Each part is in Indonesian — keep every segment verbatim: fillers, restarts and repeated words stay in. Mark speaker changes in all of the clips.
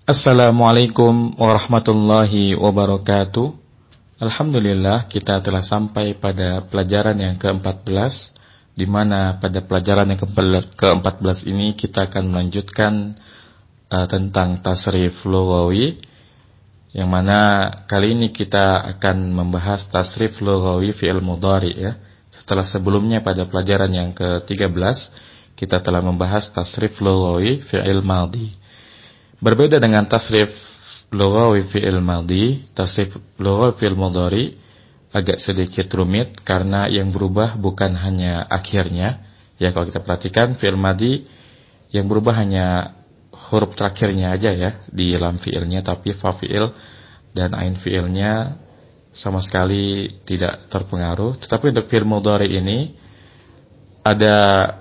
Speaker 1: Assalamualaikum warahmatullahi wabarakatuh. Alhamdulillah kita telah sampai pada pelajaran yang keempat belas, di mana pada pelajaran yang keempat belas ini kita akan melanjutkan uh, tentang tasrif lughawi, yang mana kali ini kita akan membahas tasrif lughawi fi'il mudhari ya. Setelah sebelumnya pada pelajaran yang ke tiga belas kita telah membahas tasrif lughawi fi'il madhi. Berbeda dengan tasrif lughawi fi'il madhi, tasrif lughawi fi'il mudhari agak sedikit rumit karena yang berubah bukan hanya akhirnya. Ya, kalau kita perhatikan fi'il madhi yang berubah hanya huruf terakhirnya aja ya di lam fi'ilnya, tapi fa fi'il dan ain fi'ilnya sama sekali tidak terpengaruh. Tetapi untuk fi'il mudhari ini ada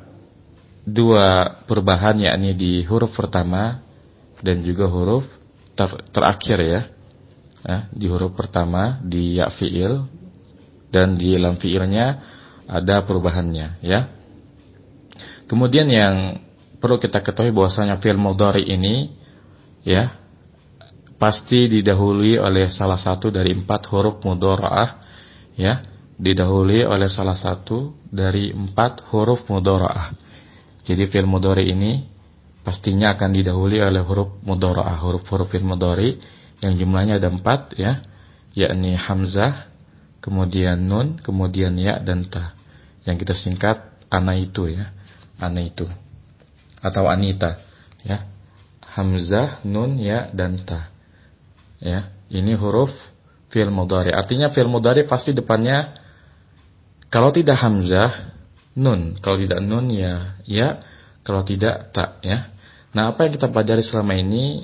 Speaker 1: dua perubahan, yakni di huruf pertama dan juga huruf ter terakhir ya. ya. Di huruf pertama di ya fi'il dan di lam fi'ilnya ada perubahannya ya. Kemudian yang perlu kita ketahui bahwasanya fi'il mudhari ini ya pasti didahului oleh salah satu dari empat huruf mudhara'ah ya, didahului oleh salah satu dari empat huruf mudhara'ah. Jadi fi'il mudhari ini pastinya akan didahului oleh huruf mudhara'ah, huruf-huruf fi'il mudhari yang jumlahnya ada empat ya, yakni hamzah, kemudian nun, kemudian ya dan ta, yang kita singkat anaitu ya, anaitu atau anita ya. Hamzah, nun, ya dan ta. Ya, ini huruf fi'il mudhari. Artinya fi'il mudhari pasti depannya kalau tidak hamzah, nun, kalau tidak nun ya ya, kalau tidak ta ya. Nah, apa yang kita pelajari selama ini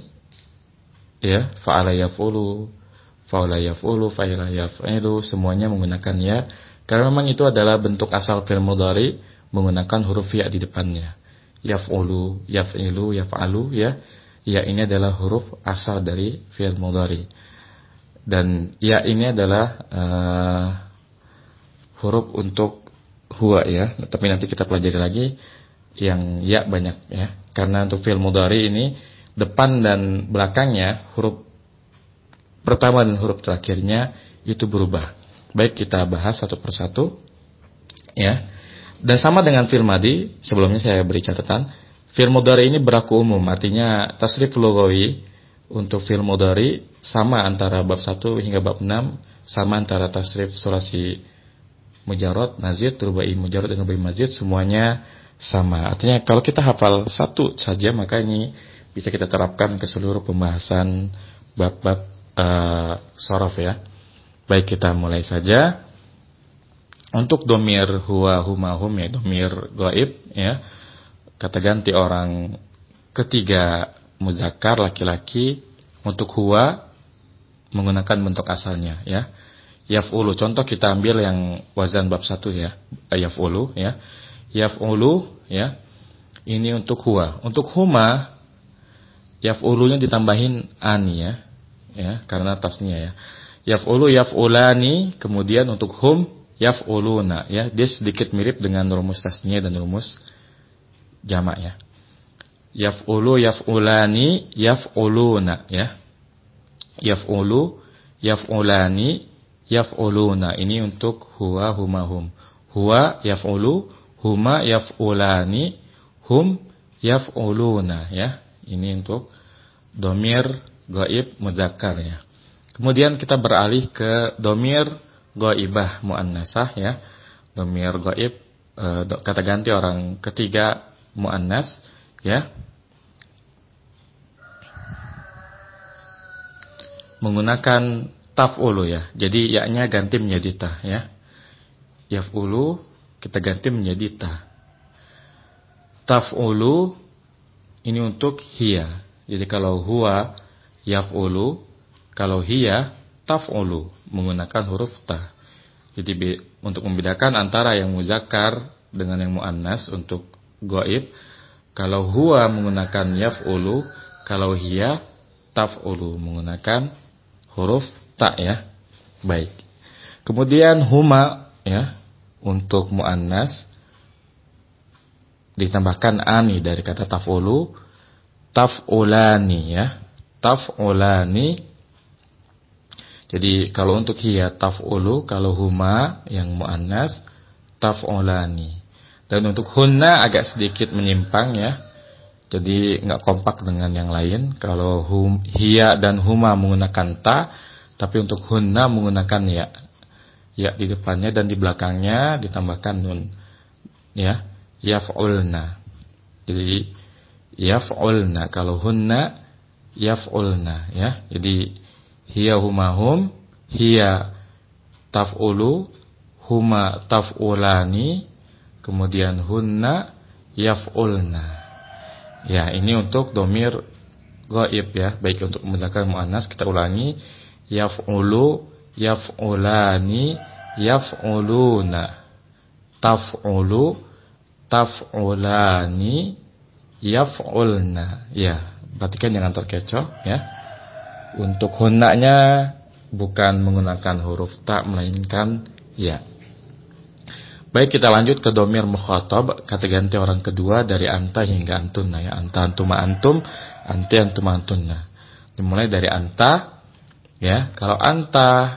Speaker 1: ya, fa'ala yaf'ulu, fa'ala yaf'ulu, fa'ila yaf'ilu, semuanya menggunakan ya, karena memang itu adalah bentuk asal fi'il mudhari menggunakan huruf ya di depannya. Yaf'ulu, yaf'ilu, yaf'alu ya. Ya ini adalah huruf asal dari fi'il mudhari. Dan ya ini adalah uh, huruf untuk huwa ya. Tapi nanti kita pelajari lagi yang ya banyak ya. Karena untuk fi'il mudhari ini depan dan belakangnya, huruf pertama dan huruf terakhirnya itu berubah. Baik, kita bahas satu persatu ya. Dan sama dengan fi'il madhi, sebelumnya saya beri catatan, fi'il mudhari ini berlaku umum, artinya tasrif lughawi untuk fi'il mudhari sama antara bab satu hingga bab enam, sama antara tasrif sulasi mujarrad, mazid, rubai mujarrad dan rubai mazid, semuanya sama. Artinya kalau kita hafal satu saja, maka ini bisa kita terapkan ke seluruh pembahasan bab-bab uh, shorof ya. Baik, kita mulai saja. Untuk domir huwa, huma, hum ya, domir gaib ya, kata ganti orang ketiga muzakkar laki-laki. Untuk huwa menggunakan bentuk asalnya ya, yaf'ulu. Contoh kita ambil yang wazan bab satu ya, yaf'ulu ya. Yaf'ulu ya, ini untuk huwa. Untuk huma, yaf'ulunya ditambahin ani ya, ya karena tasnya ya. Yaf'ulu, yaf'ulani, kemudian untuk hum, yaf'uluna ya. Dia sedikit mirip dengan rumus tasnya dan rumus jamak ya. Yaf'ulu, yaf'ulani, yaf'uluna ya. Yaf'ulu, yaf'ulani, yaf'uluna. Ini untuk huwa, huma, hum. Huwa, yaf'ulu, huma, yaf'ulani, hum, yaf'uluna ya. Ini untuk domir gaib mudzakkar ya. Kemudian kita beralih ke domir gaibah muannasah ya. Domir gaib e, kata ganti orang ketiga muannas ya, menggunakan taf'ulu ya. Jadi ya-nya ganti menjadi ta ya. Yaf'ulu kita ganti menjadi ta. Taf'ulu ini untuk hiya. Jadi kalau huwa yaf'ulu, kalau hiya taf'ulu, menggunakan huruf ta. Jadi untuk membedakan antara yang muzakkar dengan yang muannas untuk gaib, kalau huwa menggunakan yaf'ulu, kalau hiya taf'ulu, menggunakan huruf ta ya. Baik. Kemudian huma ya, untuk muannas ditambahkan ani dari kata taf'ulu, taf'ulani ya. taf'ulani. Jadi kalau untuk hiya taf'ulu, kalau huma yang muannas taf'ulani. Dan untuk hunna agak sedikit menyimpang ya. Jadi enggak kompak dengan yang lain. Kalau hum, hiya dan huma menggunakan ta, tapi untuk hunna menggunakan ya. Ya di depannya dan di belakangnya ditambahkan nun. Ya, yaf'ulna. Jadi yaf'ulna, kalau hunna yaf'ulna ya. Jadi hiya huma hum, hiya taf'ulu, huma taf'ulani, kemudian hunna yaf'ulna. Ya, ini untuk domir ghaib ya, baik untuk mudzakkar muannas kita ulangi yaf'ulu, yaf'ulani, yaf'uluna, taf'ulu, taf'ulani, yaf'ulna. Ya, perhatikan jangan terkecoh ya. Untuk hunnanya bukan menggunakan huruf ta melainkan ya. Baik, kita lanjut ke domir mukhatab, kata ganti orang kedua dari anta hingga antunna ya. Anta, antuma, antum, anti, antuma, antunna. Dimulai dari anta ya. Kalau anta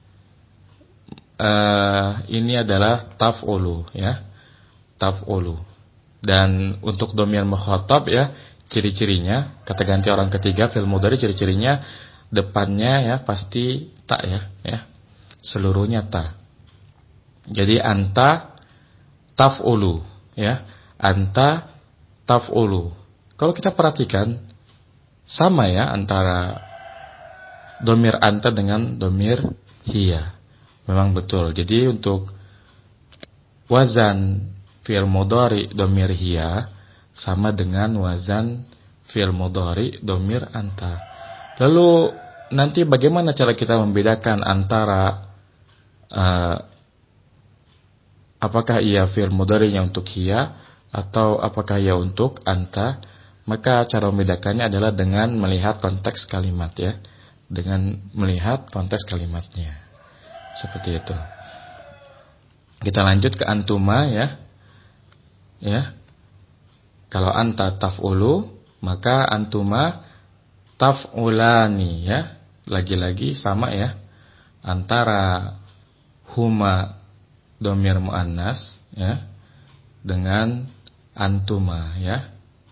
Speaker 1: uh, ini adalah taf'ulu ya. Taf'ulu. Dan untuk domir mukhatab ya, ciri-cirinya kata ganti orang ketiga fil mudhari, ciri-cirinya depannya ya pasti ta ya, ya. Seluruhnya ta. Jadi anta taf'ulu ya. Anta taf'ulu. Kalau kita perhatikan sama ya antara domir anta dengan domir hiya. Memang betul. Jadi untuk wazan fi'il mudhari domir hiya sama dengan wazan fi'il mudhari domir anta. Lalu nanti bagaimana cara kita membedakan antara uh, apakah ia fi'il mudhari'nya untuk hiya atau apakah ia untuk anta? Maka cara membedakannya adalah dengan melihat konteks kalimat ya. Dengan melihat konteks kalimatnya. Seperti itu. Kita lanjut ke antuma ya. Ya. Kalau anta taf'ulu, maka antuma taf'ulani ya. Lagi-lagi sama ya. Antara huma domir muannas ya dengan antuma ya.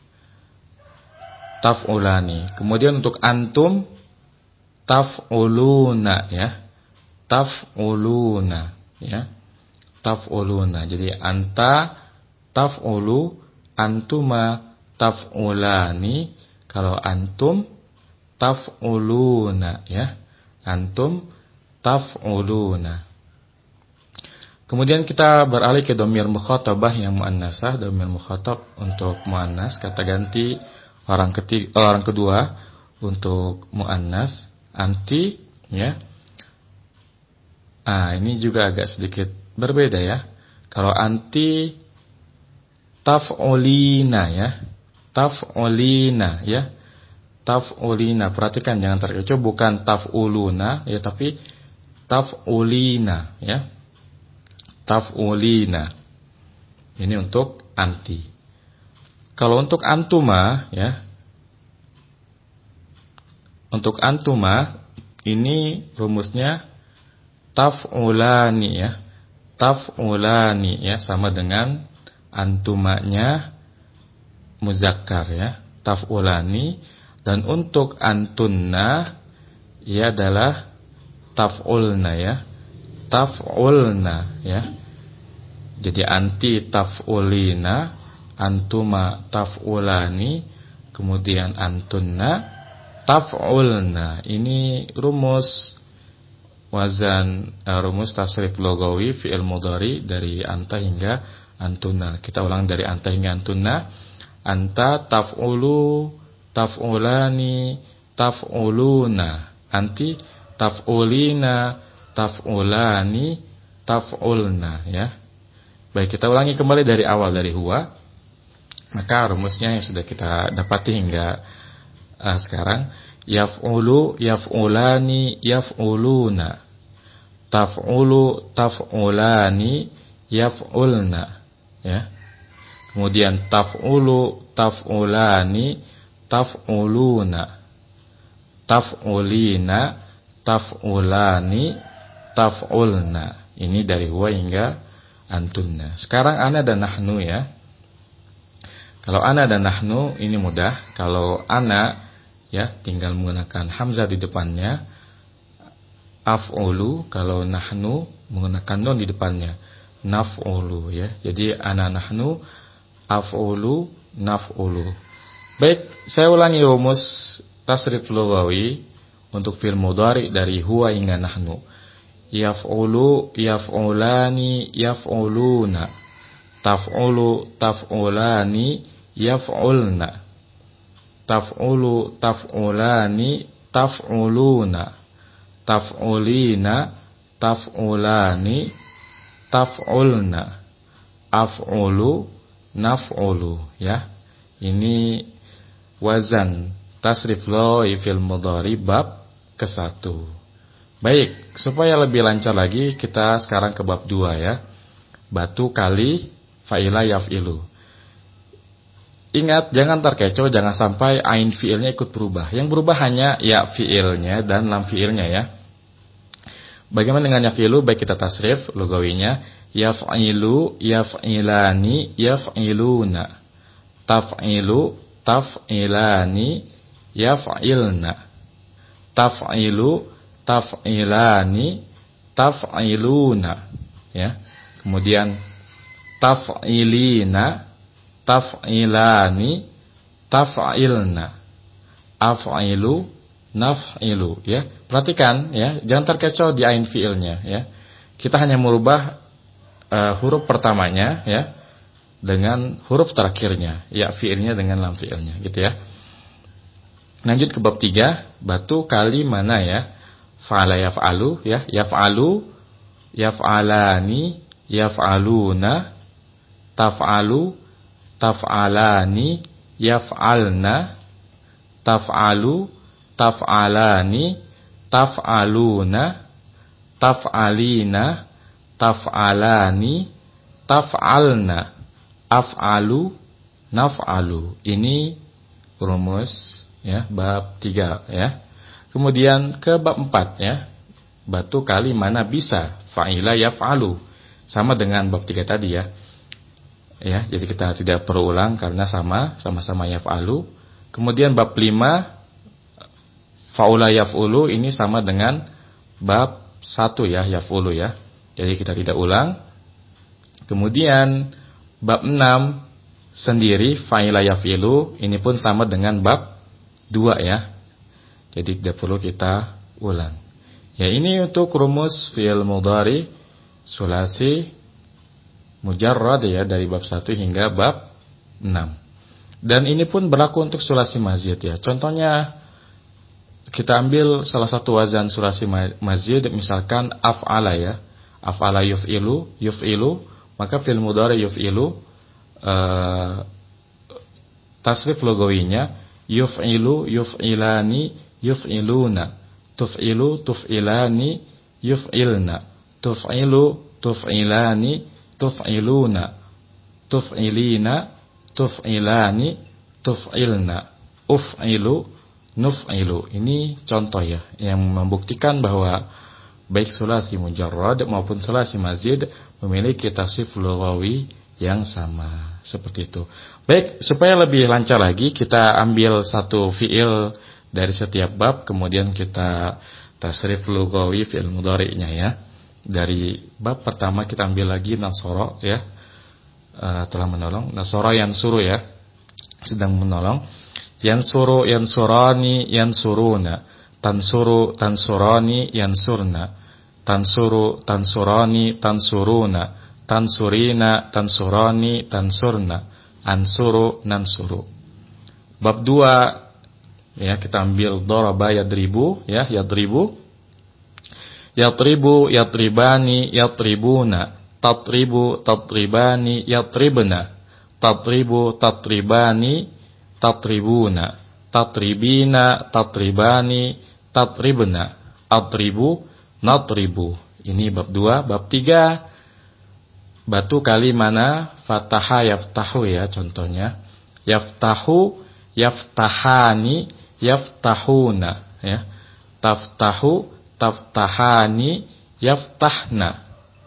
Speaker 1: Taf'ulani. Kemudian untuk antum taf'uluna ya. Taf'uluna ya. Taf'uluna. Jadi anta taf'ulu, antuma taf'ulani. Kalau antum taf'uluna ya. Antum taf'uluna. Kemudian kita beralih ke domir mukhatabah yang muannasah. Domir mukhatab untuk muannas kata ganti orang ketiga, orang kedua untuk muannas anti ya. Ah, ini juga agak sedikit berbeda ya. Kalau anti taf'ulina ya. Taf'ulina ya. Taf'ulina. Perhatikan jangan terkecoh, bukan taf'uluna ya, tapi taf'ulina ya. Taf'ulina. Ini untuk anti. Kalau untuk antuma ya. Untuk antuma ini rumusnya taf'ulani ya. Taf'ulani ya, sama dengan antumanya muzakkar ya. Taf'ulani. Dan untuk antunna ia adalah taf'ulna ya. Taf'ulna ya. Jadi anti taf'ulina, antuma taf'ulani, kemudian antunna taf'ulna. Ini rumus wazan uh, rumus tasrif logawi fi'il mudhari dari anta hingga antunna. Kita ulang dari anta hingga antunna. Anta taf'ulu, taf'ulani, taf'uluna. Anti taf'ulina, taf'ulani, taf'ulna ya. Baik, kita ulangi kembali dari awal dari huwa. Maka rumusnya yang sudah kita dapati hingga uh, sekarang, yaf'ulu, yaf'ulani, yaf'uluna. Taf'ulu, taf'ulani, yaf'ulna ya. Kemudian taf'ulu, taf'ulani, taf'uluna. taf'ulina, taf'ulani, taf'ulna. Ini dari huwa hingga antunna. Sekarang ana dan nahnu ya. Kalau ana dan nahnu ini mudah. Kalau ana ya tinggal menggunakan hamzah di depannya. Af'ulu, kalau nahnu menggunakan nun di depannya. Naf'ulu ya. Jadi ana nahnu, af'ulu, naf'ulu. Baik, saya ulangi rumus tasrif lughawi untuk fi'il mudhari dari huwa hingga nahnu. Yaf'ulu, yaf'ulani, yaf'uluna. Taf'ulu, taf'ulani, yaf'ulna. Taf'ulu, taf'ulani, taf'uluna. Taf'ulina, taf'ulani, taf'ulna. Af'ulu, naf'ulu ya. Ini wazan tasrif lughawi fil mudhari bab ke satu. Baik, supaya lebih lancar lagi kita sekarang ke bab dua ya. Batu kali fa'ila yaf'ilu. Ingat, jangan terkecoh, jangan sampai ain fi'ilnya ikut berubah. Yang berubah hanya ya fi'ilnya dan lam fi'ilnya ya. Bagaimana dengan yaf'ilu? Baik kita tasrif lugawinya. Yaf'ilu, yaf'ilani, yaf'iluna. Taf'ilu, taf'ilani, yaf'ilna. Taf'ilu, taf'ilani, taf'iluna. Ya. Kemudian taf'ilina, taf'ilani, taf'ilna. Af'ilu, naf'ilu ya. Perhatikan ya, jangan terkecoh di ain fiilnya ya. Kita hanya merubah uh, huruf pertamanya ya dengan huruf terakhirnya, ya fiilnya dengan lam fiilnya gitu ya. Lanjut ke bab tiga, batu kali mana ya? Fa'ala yaf'alu ya, yaf'alu, yaf'alani, yaf'aluna, taf'alu, taf'alani, yaf'alna, taf'alu, taf'alani, taf'aluna, taf'alina, taf'alani, taf'alna, af'alu, naf'alu. Ini rumus ya bab tiga ya. Kemudian ke bab empat ya. Batu kali mana bisa fa'ila yaf'alu. Sama dengan bab tiga tadi ya. Ya, jadi kita tidak perlu ulang karena sama, sama-sama yaf'alu. Kemudian bab lima fa'ula yaf'ulu, ini sama dengan bab satu ya, yaf'ulu ya. Jadi kita tidak ulang. Kemudian bab enam sendiri fa'ila yaf'ilu, ini pun sama dengan bab dua ya. Jadi tidak perlu kita ulang. Ya, ini untuk rumus fi'il mudhari sulasi mujarrad ya dari bab satu hingga bab enam. Dan ini pun berlaku untuk sulasi mazid ya. Contohnya kita ambil salah satu wazan sulasi mazid, misalkan af'ala ya. Af'ala yuf'ilu, yuf'ilu, maka fi'il mudhari yuf'ilu uh, tasrif lugawinya yuf'ilu, yuf'ilani, yuf'iluna, tuf'ilu, tuf'ilani, yuf'ilna, tuf'ilu, tuf'ilani, tuf'iluna, tuf'ilina, tuf'ilani, tuf'ilna, uf'ilu, nuf'ilu. Ini contoh ya yang membuktikan bahwa baik sulasi mujarrad maupun sulasi mazid memiliki tasrif lughawi yang sama. Seperti itu. Baik, supaya lebih lancar lagi kita ambil satu fi'il dari setiap bab, kemudian kita tasrif lughawi fi'il mudhari'nya ya. Dari bab pertama kita ambil lagi nasara ya. Uh, telah menolong. Nasara yansuru ya. Sedang menolong. Yansuru, yansurani, yansuruna. Tansuru, tansurani, yansurna. Tansuru, tansurani, tansuruna. Tansurina, tansurani, tansurna. Ansuru, nansuru. Bab dua ya, kita ambil daraba yadribu ya, yadribu. Yatribu, yatribani, yatribuna. Tatribu, tatribani, yatribna. Tatribu, tatribani, tatribuna. Tatribina, tatribani, tatribna. Atribu, natribu. Ini bab dua. Bab tiga, batu kali mana fataha yaftahu ya, contohnya yaftahu, yaftahani, yaftahuna ya. Taftahu, taftahani, yaftahna.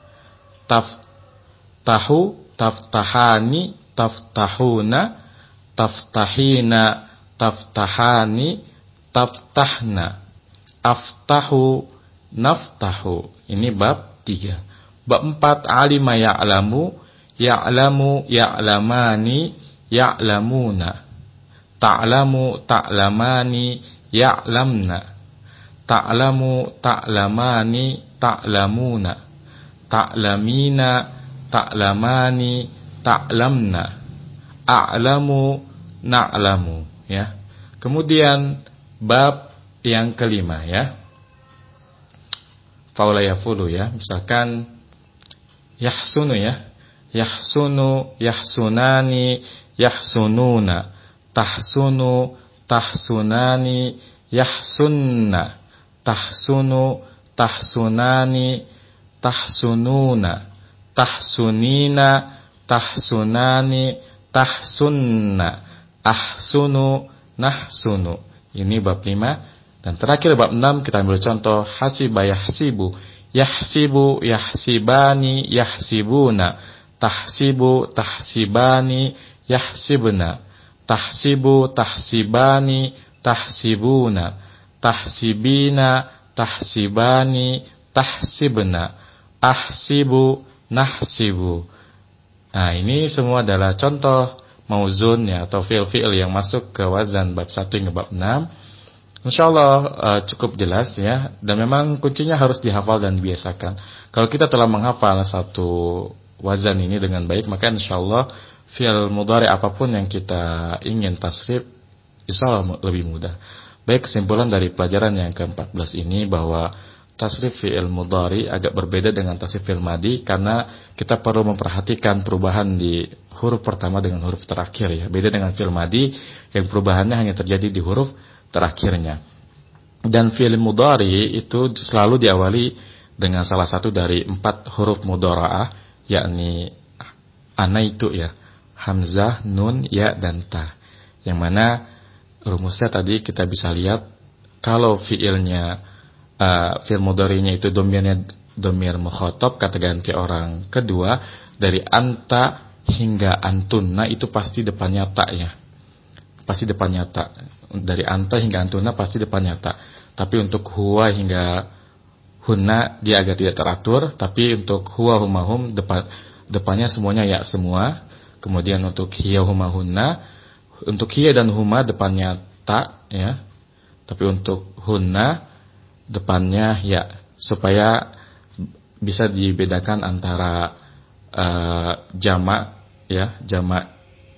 Speaker 1: Taftahu, taftahani, taftahuna, taftahina, taftahani, taftahna. Aftahu, naftahu. Ini bab tiga. Bab empat, alima ya'lamu, ya'lamu, ya'lamani, ya'lamuna. Ta'lamu, ta'lamani, ya'lamna. Ta'lamu, ta'lamani, ta'lamuna. Ta'lamina, ta'lamani, ta'lamna. A'lamu, na'lamu, ya. Kemudian bab yang kelima, ya. Faula yafulu, ya. Misalkan yahsunu, ya. Yahsunu, yahsunani, yahsununa. Tahsunu, tahsunani, yahsunna. Tahsunu, tahsunani, tahsununa. Tahsunina, tahsunani, tahsunna. Ahsunu, nahsunu. Ini bab lima. Dan terakhir bab enam, kita ambil contoh hasiba yahsibu, yahsibu, yahsibani, yahsibuna. Tahsibu, tahsibani, yahsibna. Tahsibu, tahsibani, tahsibuna. Tahsibina, tahsibani, tahsibna. Ahsibu, nahsibu. Nah, ini semua adalah contoh mauzun, ya, atau fi'il-fi'il yang masuk ke wazan bab satu hingga bab enam. Insyaallah uh, cukup jelas, ya, dan memang kuncinya harus dihafal dan dibiasakan. Kalau kita telah menghafal satu wazan ini dengan baik, maka insyaallah fi'il mudhari apapun yang kita ingin tasrif insyaallah lebih mudah. Baik, kesimpulan dari pelajaran yang ke-empat belas ini bahwa tasrif fi'il mudhari agak berbeda dengan tasrif fi'il madi karena kita perlu memperhatikan perubahan di huruf pertama dengan huruf terakhir, ya. Beda dengan fi'il madi yang perubahannya hanya terjadi di huruf terakhirnya. Dan fi'il mudhari itu selalu diawali dengan salah satu dari empat huruf mudhara'ah, yakni anaitu, ya. Hamzah, nun, ya, dan ta. Yang mana rumusnya tadi kita bisa lihat kalau fi'ilnya uh, fi'il mudhari'nya itu domirnya domir mukhatab, kata ganti orang kedua, dari anta hingga antunna itu pasti depannya ta, ya. Pasti depannya ta. Dari anta hingga antuna pasti depannya ta. Tapi untuk huwa hingga hunna dia agak tidak teratur. Tapi untuk huwa huma hum depan, depannya semuanya ya semua. Kemudian untuk hiya huma hunna, untuk hiya dan huma depannya ta, ya. Tapi untuk hunna depannya ya, supaya bisa dibedakan antara uh, jamak, ya, jamak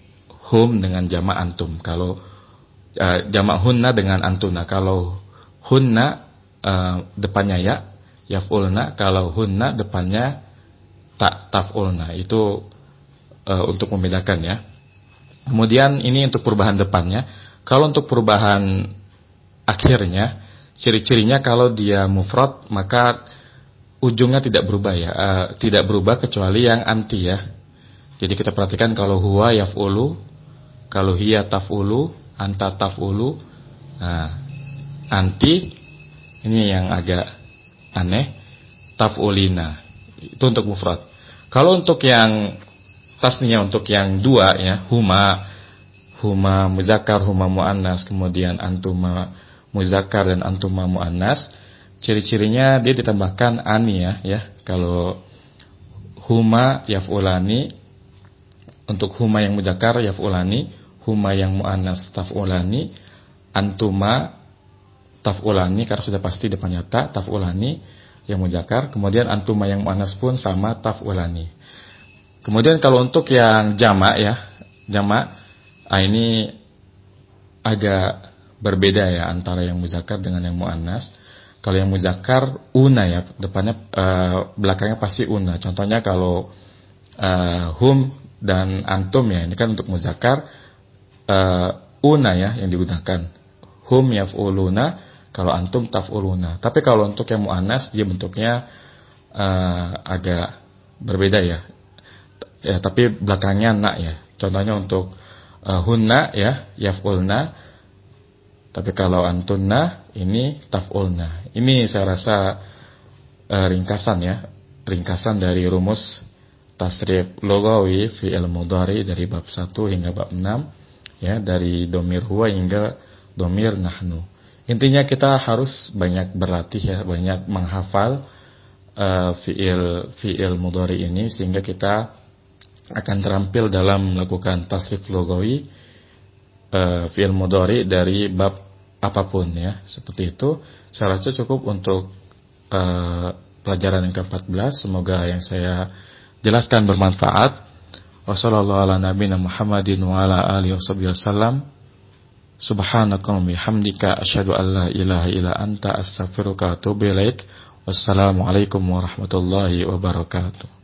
Speaker 1: hum dengan jamak antum. Kalau uh, jamak hunna dengan antuna. Kalau hunna uh, depannya ya, yaf'ulna. Kalau hunna depannya ta, taf'ulna. Itu uh, untuk membedakan, ya. Kemudian ini untuk perubahan depannya. Kalau untuk perubahan akhirnya, ciri-cirinya kalau dia mufrad maka ujungnya tidak berubah, ya. Uh, tidak berubah kecuali yang anti, ya. Jadi kita perhatikan kalau huwa yaf'ulu, kalau hiya taf'ulu, anta taf'ulu. Nah, anti ini yang agak aneh, taf'ulina. Itu untuk mufrad. Kalau untuk yang tasniah, untuk yang dua, ya, huma, huma muzakkar, huma muannas, kemudian antuma muzakkar dan antuma muannas, ciri-cirinya dia ditambahkan ani, ya, ya. Kalau huma yaf'ulani, untuk huma yang muzakkar yaf'ulani, huma yang muannas taf'ulani, antuma taf'ulani karena sudah pasti depannya ta, taf'ulani yang muzakkar, kemudian antuma yang muannas pun sama, taf'ulani. Kemudian kalau untuk yang jamak, ya, jamak, ah, ini agak berbeda, ya, antara yang muzakkar dengan yang muannas. Kalau yang muzakkar una, ya, depannya uh, belakangnya pasti una. Contohnya kalau uh, hum dan antum, ya, ini kan untuk muzakkar uh, una, ya, yang digunakan. Hum yaf'uluna, kalau antum taf'uluna. Tapi kalau untuk yang muannas dia bentuknya uh, agak berbeda, ya. Ya, tapi belakangnya na, ya. Contohnya untuk uh, hunna, ya, yaf'ulna, Tapi kalau antunna ini taf'ulna. Ini saya rasa uh, ringkasan ya, ringkasan dari rumus tasrif lugawi fi'il mudhari dari bab satu hingga bab enam ya, dari domir huwa hingga domir nahnu. Intinya kita harus banyak berlatih ya, banyak menghafal uh, fi'il fi'il mudhari ini sehingga kita akan terampil dalam melakukan tasrif lugawi uh, fi'il mudhari dari bab apapun ya. Seperti itu. Saya rasa cukup untuk uh, pelajaran yang keempat belas. Semoga yang saya jelaskan bermanfaat. Wassallallahu ala nabiyina Muhammadin wa ala alihi wasallam. Subhanakallahumma bihamdika asyhadu an la ilaha illa anta astaghfiruka wa atubu ilaik. Wassalamualaikum warahmatullahi wabarakatuh.